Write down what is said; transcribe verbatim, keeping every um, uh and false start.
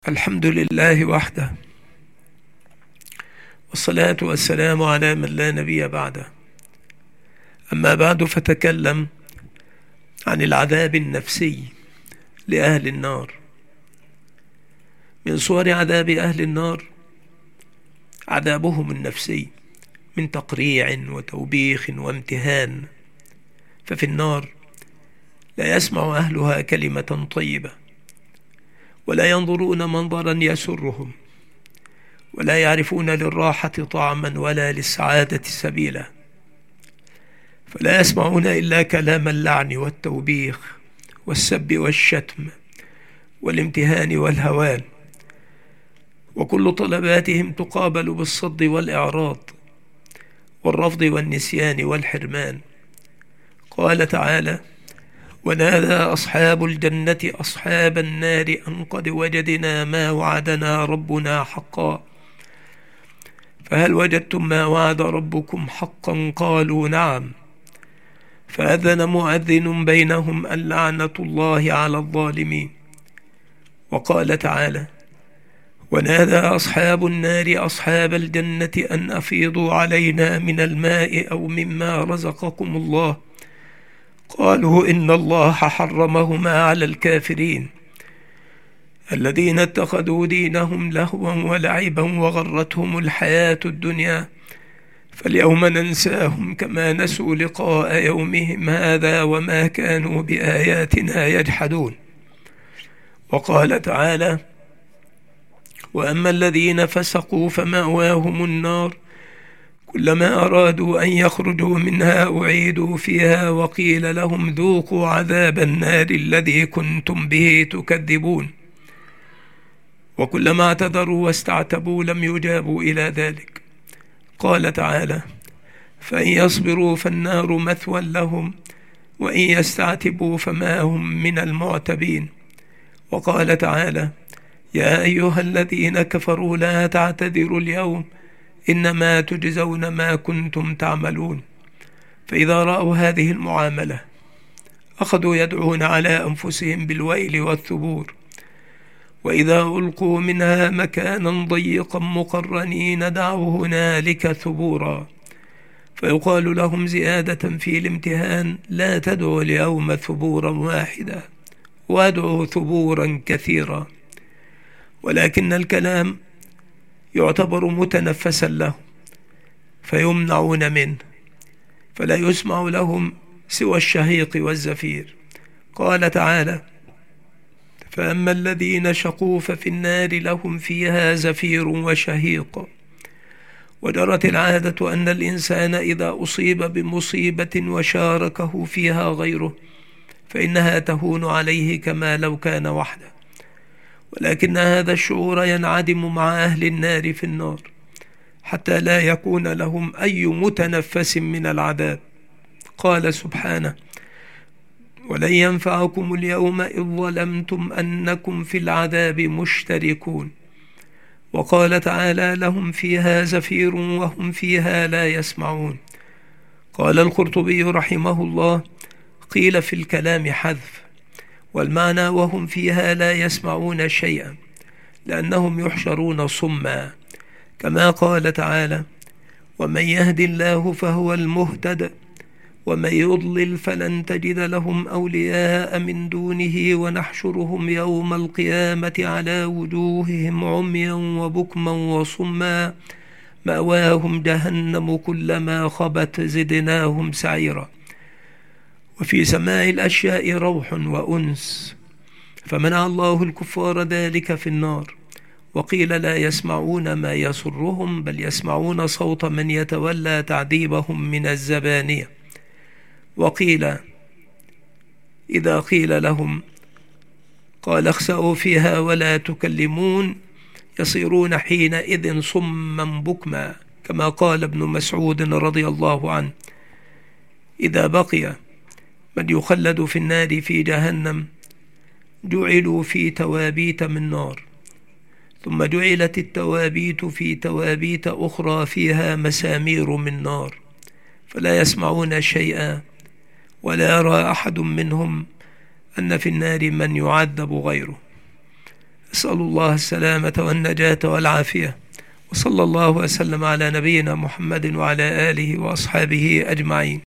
الحمد لله وحده، والصلاة والسلام على من لا نبي بعده. أما بعد، فتكلم عن العذاب النفسي لأهل النار. من صور عذاب أهل النار عذابهم النفسي من تقريع وتوبيخ وامتهان. ففي النار لا يسمع أهلها كلمة طيبة، ولا ينظرون منظرا يسرهم، ولا يعرفون للراحة طعما ولا للسعادة سبيلا. فلا يسمعون إلا كلام اللعن والتوبيخ والسب والشتم والامتهان والهوان، وكل طلباتهم تقابل بالصد والإعراض والرفض والنسيان والحرمان. قال تعالى: ونادى أصحاب الجنة أصحاب النار أن قد وجدنا ما وعدنا ربنا حقا، فهل وجدتم ما وعد ربكم حقا؟ قالوا نعم. فأذن مؤذن بينهم أن لعنة الله على الظالمين. وقال تعالى: ونادى أصحاب النار أصحاب الجنة أن أفيضوا علينا من الماء أو مما رزقكم الله، قالوا إن الله حرمهما على الكافرين الذين اتخذوا دينهم لهوا ولعبا وغرتهم الحياة الدنيا، فاليوم ننساهم كما نسوا لقاء يومهم هذا وما كانوا بآياتنا يجحدون. وقال تعالى: وأما الذين فسقوا فمأواهم النار كلما أرادوا أن يخرجوا منها أعيدوا فيها وقيل لهم ذوقوا عذاب النار الذي كنتم به تكذبون. وكلما اعتذروا واستعتبوا لم يجابوا إلى ذلك. قال تعالى: فإن يصبروا فالنار مثوى لهم وإن يستعتبوا فما هم من المعتبين. وقال تعالى: يا أيها الذين كفروا لا تعتذروا اليوم إنما تجزون ما كنتم تعملون. فإذا رأوا هذه المعاملة أخذوا يدعون على أنفسهم بالويل والثبور، وإذا ألقوا منها مكانا ضيقا مقرنين دعوا هنالك ثبورا، فيقال لهم زيادة في الامتهان: لا تدعوا اليوم ثبورا واحدا وادعوا ثبورا كثيرا. ولكن الكلام يعتبر متنفسا له فيمنعون منه، فلا يسمع لهم سوى الشهيق والزفير. قال تعالى: فأما الذين شقوا ففي النار لهم فيها زفير وشهيق. وجرت العادة أن الإنسان إذا أصيب بمصيبة وشاركه فيها غيره فإنها تهون عليه كما لو كان وحده، ولكن هذا الشعور ينعدم مع أهل النار في النار حتى لا يكون لهم أي متنفس من العذاب. قال سبحانه: ولن ينفعكم اليوم إذ ظلمتم أنكم في العذاب مشتركون. وقال تعالى: لهم فيها زفير وهم فيها لا يسمعون. قال القرطبي رحمه الله: قيل في الكلام حذف، والمعنى وهم فيها لا يسمعون شيئا، لأنهم يحشرون صما، كما قال تعالى: ومن يهد الله فهو المهتد ومن يضلل فلن تجد لهم أولياء من دونه ونحشرهم يوم القيامة على وجوههم عميا وبكما وصما مأواهم جهنم كلما خبت زدناهم سعيرا. وفي سماع الأشياء روح وأنس، فمنع الله الكفار ذلك في النار. وقيل لا يسمعون ما يسرهم بل يسمعون صوت من يتولى تعذيبهم من الزبانية. وقيل إذا قيل لهم قال اخسأوا فيها ولا تكلمون يصيرون حينئذ صما بكما، كما قال ابن مسعود رضي الله عنه: إذا بقي من يخلد في النار في جهنم جعلوا في توابيت من نار، ثم جعلت التوابيت في توابيت أخرى فيها مسامير من نار، فلا يسمعون شيئا ولا يرى أحد منهم أن في النار من يعذب غيره. أسأل الله السلامة والنجاة والعافية، وصلى الله وسلم على نبينا محمد وعلى آله وأصحابه أجمعين.